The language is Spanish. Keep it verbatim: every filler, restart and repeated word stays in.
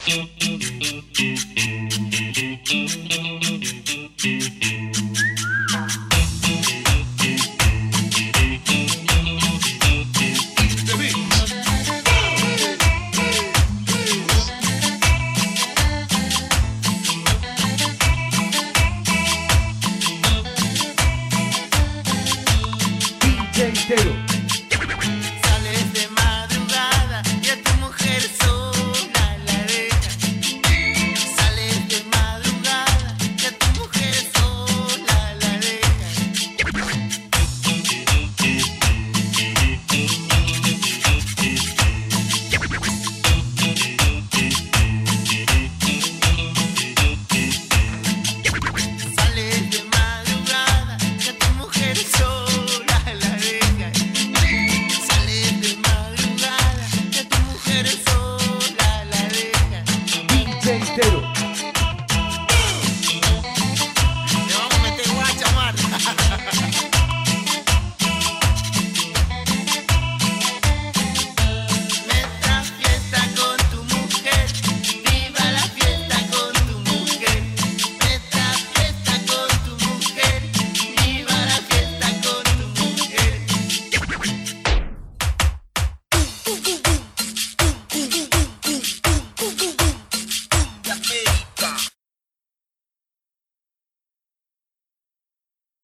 Sales de madrugada y a tu mujer sola la dejas. Sales de madrugada y a tu mujer sola la dejas. Sales de madrugada y a tu mujer sola la dejas. Sales de madrugada y a tu mujer sola la dejas. D J Tero. Le vamos a meter guacha, Omar. Nuestra fiesta con tu mujer, viva la fiesta con tu mujer. Nuestra fiesta con tu mujer, viva la fiesta con tu mujer.